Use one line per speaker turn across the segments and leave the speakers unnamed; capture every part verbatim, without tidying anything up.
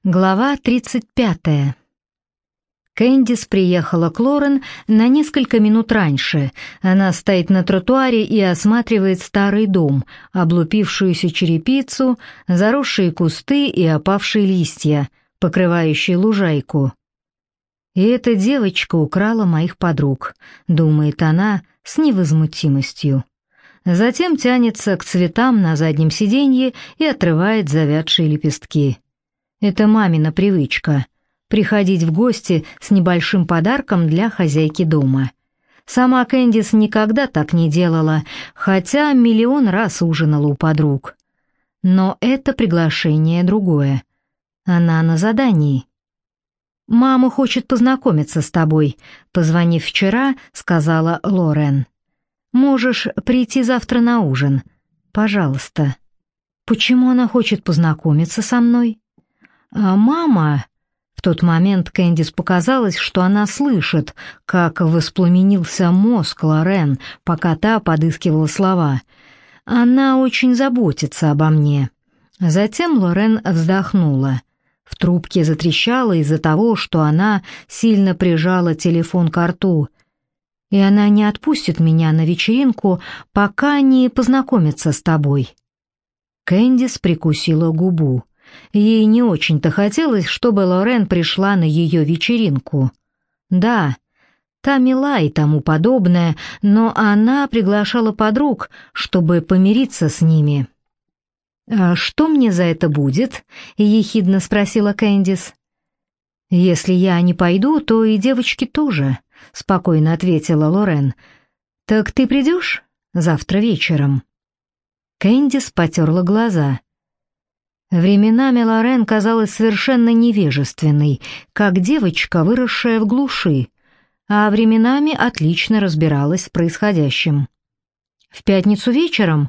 Глава тридцать пятая. Кэндис приехала к Лорен на несколько минут раньше. Она стоит на тротуаре и осматривает старый дом, облупившуюся черепицу, заросшие кусты и опавшие листья, покрывающие лужайку. «И эта девочка украла моих подруг», — думает она с невозмутимостью. Затем тянется к цветам на заднем сиденье и отрывает завядшие лепестки. Это мамина привычка — приходить в гости с небольшим подарком для хозяйки дома. Сама Кэндис никогда так не делала, хотя миллион раз ужинала у подруг. Но это приглашение другое. Она на задании. «Мама хочет познакомиться с тобой», — позвонив вчера, сказала Лорен. «Можешь прийти завтра на ужин. Пожалуйста». «Почему она хочет познакомиться со мной?» «А мама...» В тот момент Кэндис показалось, что она слышит, как воспламенился мозг Лорен, пока та подыскивала слова. «Она очень заботится обо мне». Затем Лорен вздохнула. В трубке затрещало из-за того, что она сильно прижала телефон к рту. «И она не отпустит меня на вечеринку, пока не познакомится с тобой». Кэндис прикусила губу. Ей не очень-то хотелось, чтобы Лорен пришла на ее вечеринку. Да, та мила и тому подобное, но она приглашала подруг, чтобы помириться с ними. «А что мне за это будет?» — ехидно спросила Кэндис. «Если я не пойду, то и девочки тоже», — спокойно ответила Лорен. «Так ты придешь завтра вечером?» Кэндис потерла глаза. Временами Лорен казалась совершенно невежественной, как девочка, выросшая в глуши, а временами отлично разбиралась в происходящем. «В пятницу вечером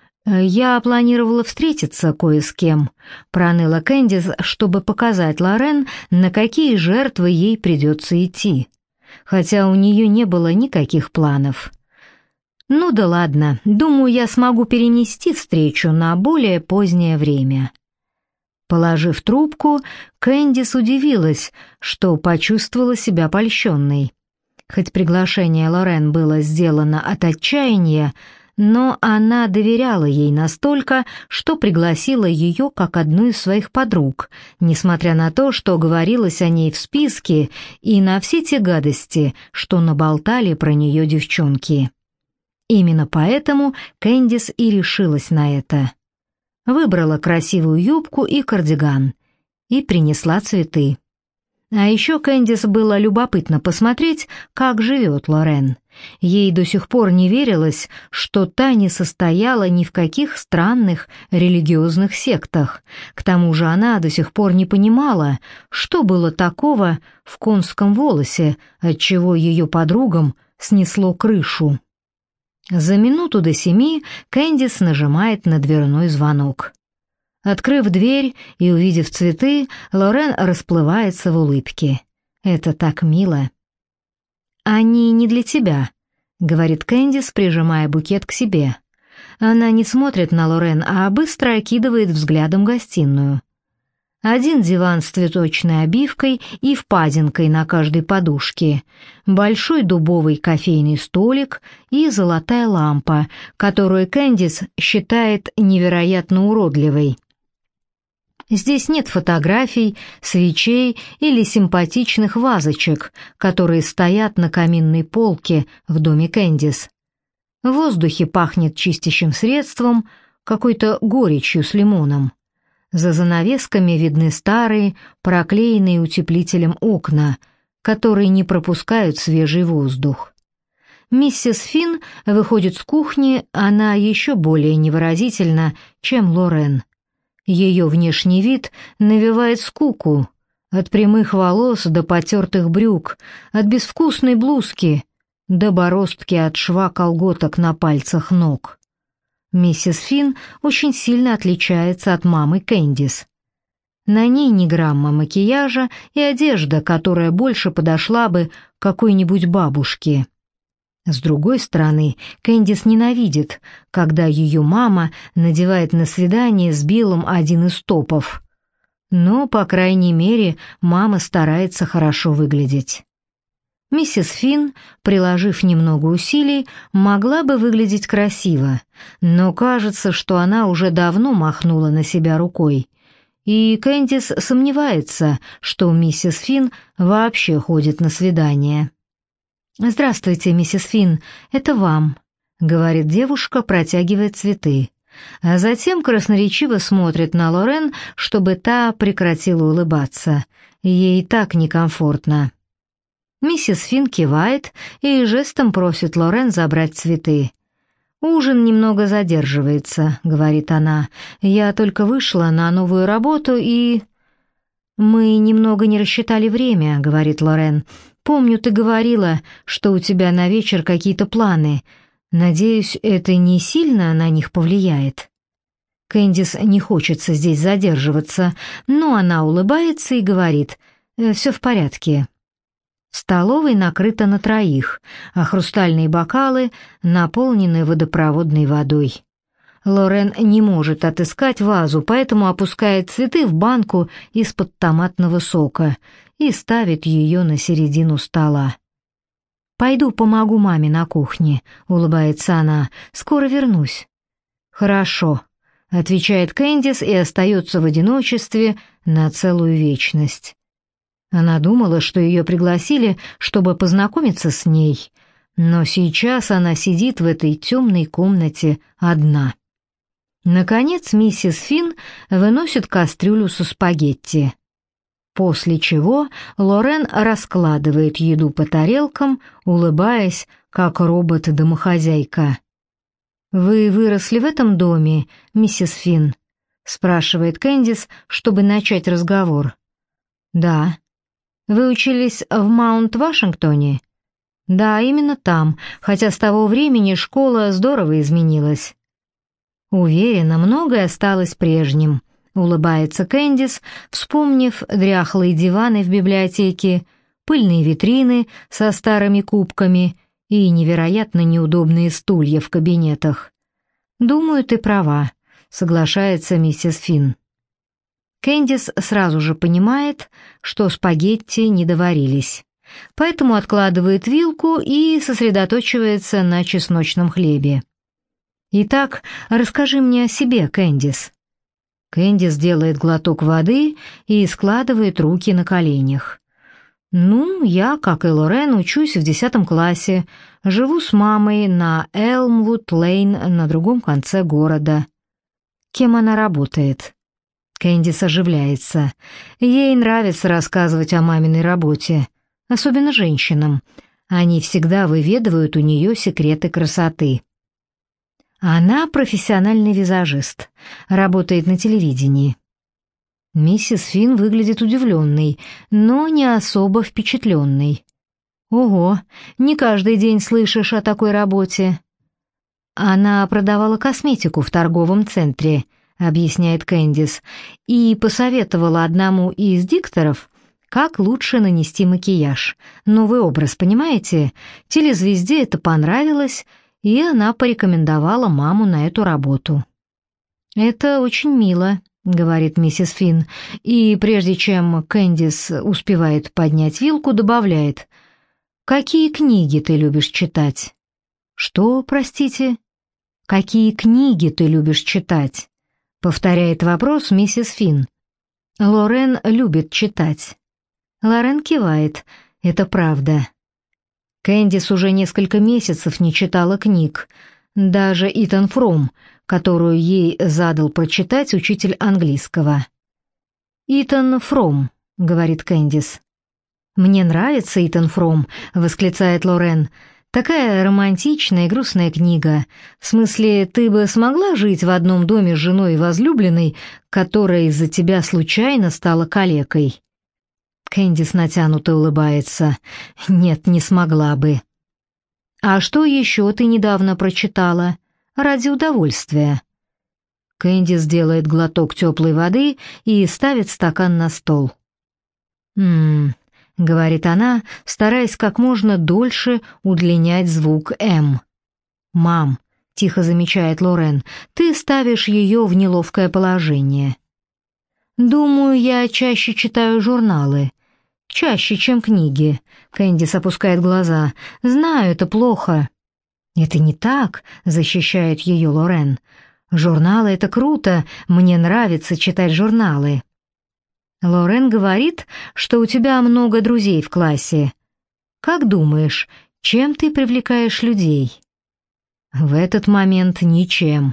я планировала встретиться кое с кем», — проныла Кэндис, чтобы показать Лорен, на какие жертвы ей придется идти, хотя у нее не было никаких планов. «Ну да ладно, думаю, я смогу перенести встречу на более позднее время». Положив трубку, Кэндис удивилась, что почувствовала себя польщенной. Хоть приглашение Лорен было сделано от отчаяния, но она доверяла ей настолько, что пригласила ее как одну из своих подруг, несмотря на то, что говорилось о ней в списке и на все те гадости, что наболтали про нее девчонки. Именно поэтому Кэндис и решилась на это. Выбрала красивую юбку и кардиган и принесла цветы. А еще Кэндис было любопытно посмотреть, как живет Лорен. Ей до сих пор не верилось, что та не состояла ни в каких странных религиозных сектах. К тому же она до сих пор не понимала, что было такого в конском волосе, отчего ее подругам снесло крышу. За минуту до семи Кэндис нажимает на дверной звонок. Открыв дверь и увидев цветы, Лорен расплывается в улыбке. Это так мило. «Они не для тебя», — говорит Кэндис, прижимая букет к себе. Она не смотрит на Лорен, а быстро окидывает взглядом гостиную. Один диван с цветочной обивкой и впадинкой на каждой подушке, большой дубовый кофейный столик и золотая лампа, которую Кэндис считает невероятно уродливой. Здесь нет фотографий, свечей или симпатичных вазочек, которые стоят на каминной полке в доме Кэндис. В воздухе пахнет чистящим средством, какой-то горечью с лимоном. За занавесками видны старые, проклеенные утеплителем окна, которые не пропускают свежий воздух. Миссис Финн выходит с кухни, она еще более невыразительна, чем Лорен. Ее внешний вид навевает скуку, от прямых волос до потертых брюк, от безвкусной блузки до бороздки от шва колготок на пальцах ног. Миссис Финн очень сильно отличается от мамы Кэндис. На ней ни грамма макияжа и одежда, которая больше подошла бы какой-нибудь бабушке. С другой стороны, Кэндис ненавидит, когда ее мама надевает на свидание с Биллом один из топов. Но, по крайней мере, мама старается хорошо выглядеть. Миссис Финн, приложив немного усилий, могла бы выглядеть красиво, но кажется, что она уже давно махнула на себя рукой. И Кэндис сомневается, что миссис Финн вообще ходит на свидания. «Здравствуйте, миссис Финн, это вам», — говорит девушка, протягивая цветы. А затем красноречиво смотрит на Лорен, чтобы та прекратила улыбаться. Ей так некомфортно. Миссис Финн кивает и жестом просит Лорен забрать цветы. «Ужин немного задерживается», — говорит она. «Я только вышла на новую работу и...» «Мы немного не рассчитали время», — говорит Лорен. «Помню, ты говорила, что у тебя на вечер какие-то планы. Надеюсь, это не сильно на них повлияет». Кэндис не хочется здесь задерживаться, но она улыбается и говорит: «Все в порядке». В столовой накрыто на троих, а хрустальные бокалы наполнены водопроводной водой. Лорен не может отыскать вазу, поэтому опускает цветы в банку из-под томатного сока и ставит ее на середину стола. «Пойду помогу маме на кухне», — улыбается она, — «скоро вернусь». «Хорошо», — отвечает Кэндис и остается в одиночестве на целую вечность. Она думала, что ее пригласили, чтобы познакомиться с ней, но сейчас она сидит в этой темной комнате одна. Наконец миссис Финн выносит кастрюлю со спагетти, после чего Лорен раскладывает еду по тарелкам, улыбаясь, как робот-домохозяйка. «Вы выросли в этом доме, миссис Финн?» — спрашивает Кэндис, чтобы начать разговор. «Да». «Вы учились в Маунт-Вашингтоне?» «Да, именно там, хотя с того времени школа здорово изменилась». «Уверена, многое осталось прежним», — улыбается Кэндис, вспомнив дряхлые диваны в библиотеке, пыльные витрины со старыми кубками и невероятно неудобные стулья в кабинетах. «Думаю, ты права», — соглашается миссис Финн. Кэндис сразу же понимает, что спагетти не доварились, поэтому откладывает вилку и сосредоточивается на чесночном хлебе. «Итак, расскажи мне о себе, Кэндис». Кэндис делает глоток воды и складывает руки на коленях. «Ну, я, как и Лорен, учусь в десятом классе, живу с мамой на Элмвуд-Лейн на другом конце города». «Кем она работает?» Кэндис оживляется. Ей нравится рассказывать о маминой работе, особенно женщинам. Они всегда выведывают у нее секреты красоты. Она профессиональный визажист, работает на телевидении. Миссис Финн выглядит удивленной, но не особо впечатленной. «Ого, не каждый день слышишь о такой работе». Она продавала косметику в торговом центре, объясняет Кэндис, и посоветовала одному из дикторов, как лучше нанести макияж. Новый образ, понимаете? Телезвезде это понравилось, и она порекомендовала маму на эту работу. «Это очень мило», — говорит миссис Финн, и прежде чем Кэндис успевает поднять вилку, добавляет: «Какие книги ты любишь читать?» «Что, простите?» «Какие книги ты любишь читать?» — повторяет вопрос миссис Финн. Лорен любит читать. Лорен кивает. Это правда. Кэндис уже несколько месяцев не читала книг. Даже Итан Фром, которую ей задал прочитать учитель английского. «Итан Фром», — говорит Кэндис. «Мне нравится Итан Фром», — восклицает Лорен. «Такая романтичная и грустная книга. В смысле, ты бы смогла жить в одном доме с женой и возлюбленной, которая из-за тебя случайно стала калекой?» Кэндис натянуто улыбается. «Нет, не смогла бы». «А что еще ты недавно прочитала? Ради удовольствия». Кэндис делает глоток теплой воды и ставит стакан на стол. «Ммм...» — говорит она, стараясь как можно дольше удлинять звук «М». «Мам», — тихо замечает Лорен, — «ты ставишь ее в неловкое положение». «Думаю, я чаще читаю журналы. Чаще, чем книги». Кэндис опускает глаза. «Знаю, это плохо». «Это не так», — защищает ее Лорен. «Журналы — это круто, мне нравится читать журналы». Лорен говорит, что у тебя много друзей в классе. Как думаешь, чем ты привлекаешь людей? В этот момент ничем.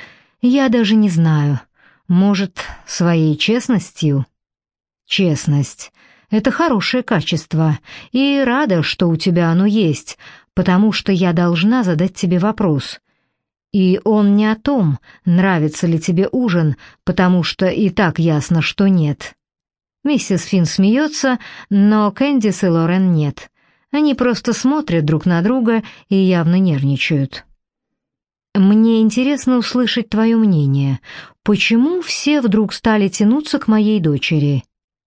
Я даже не знаю. Может, своей честностью? Честность — это хорошее качество, и рада, что у тебя оно есть, потому что я должна задать тебе вопрос. И он не о том, нравится ли тебе ужин, потому что и так ясно, что нет. Миссис Финн смеется, но Кэндис и Лорен нет. Они просто смотрят друг на друга и явно нервничают. «Мне интересно услышать твое мнение. Почему все вдруг стали тянуться к моей дочери?»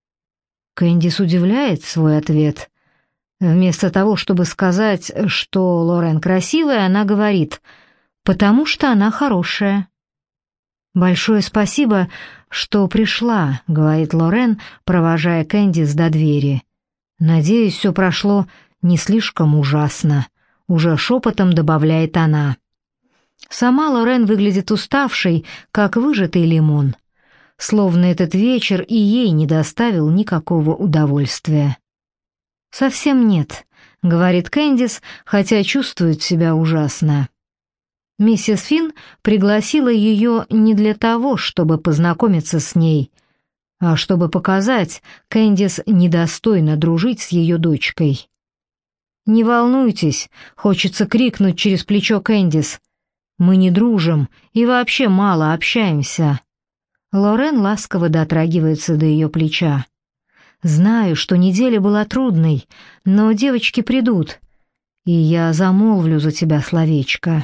Кэндис удивляет свой ответ. Вместо того, чтобы сказать, что Лорен красивая, она говорит: «Потому что она хорошая». «Большое спасибо, что пришла», — говорит Лорен, провожая Кэндис до двери. «Надеюсь, все прошло не слишком ужасно», — уже шепотом добавляет она. Сама Лорен выглядит уставшей, как выжатый лимон, словно этот вечер и ей не доставил никакого удовольствия. «Совсем нет», — говорит Кэндис, хотя чувствует себя ужасно. Миссис Финн пригласила ее не для того, чтобы познакомиться с ней, а чтобы показать, Кэндис недостойна дружить с ее дочкой. «Не волнуйтесь», — хочется крикнуть через плечо Кэндис. «Мы не дружим и вообще мало общаемся». Лорен ласково дотрагивается до ее плеча. «Знаю, что неделя была трудной, но девочки придут, и я замолвлю за тебя словечко».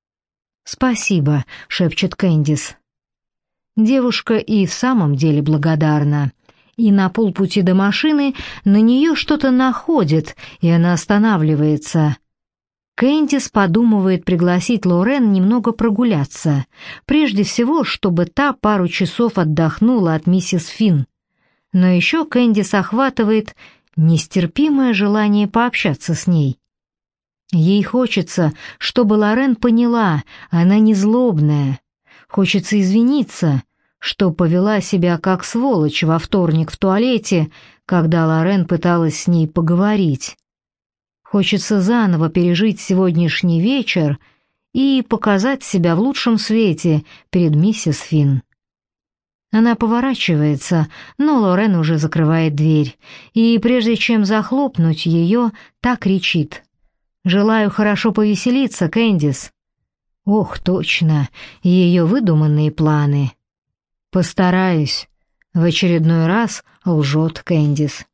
«Спасибо», — шепчет Кэндис. Девушка и в самом деле благодарна. И на полпути до машины на нее что-то находит, и она останавливается. Кэндис подумывает пригласить Лорен немного прогуляться, прежде всего, чтобы та пару часов отдохнула от миссис Финн. Но еще Кэндис охватывает нестерпимое желание пообщаться с ней. Ей хочется, чтобы Лорен поняла, она не злобная. Хочется извиниться, что повела себя как сволочь во вторник в туалете, когда Лорен пыталась с ней поговорить. Хочется заново пережить сегодняшний вечер и показать себя в лучшем свете перед миссис Финн. Она поворачивается, но Лорен уже закрывает дверь, и прежде чем захлопнуть ее, так кричит: «Желаю хорошо повеселиться, Кэндис». Ох, точно, ее выдуманные планы. «Постараюсь», — в очередной раз лжет Кэндис.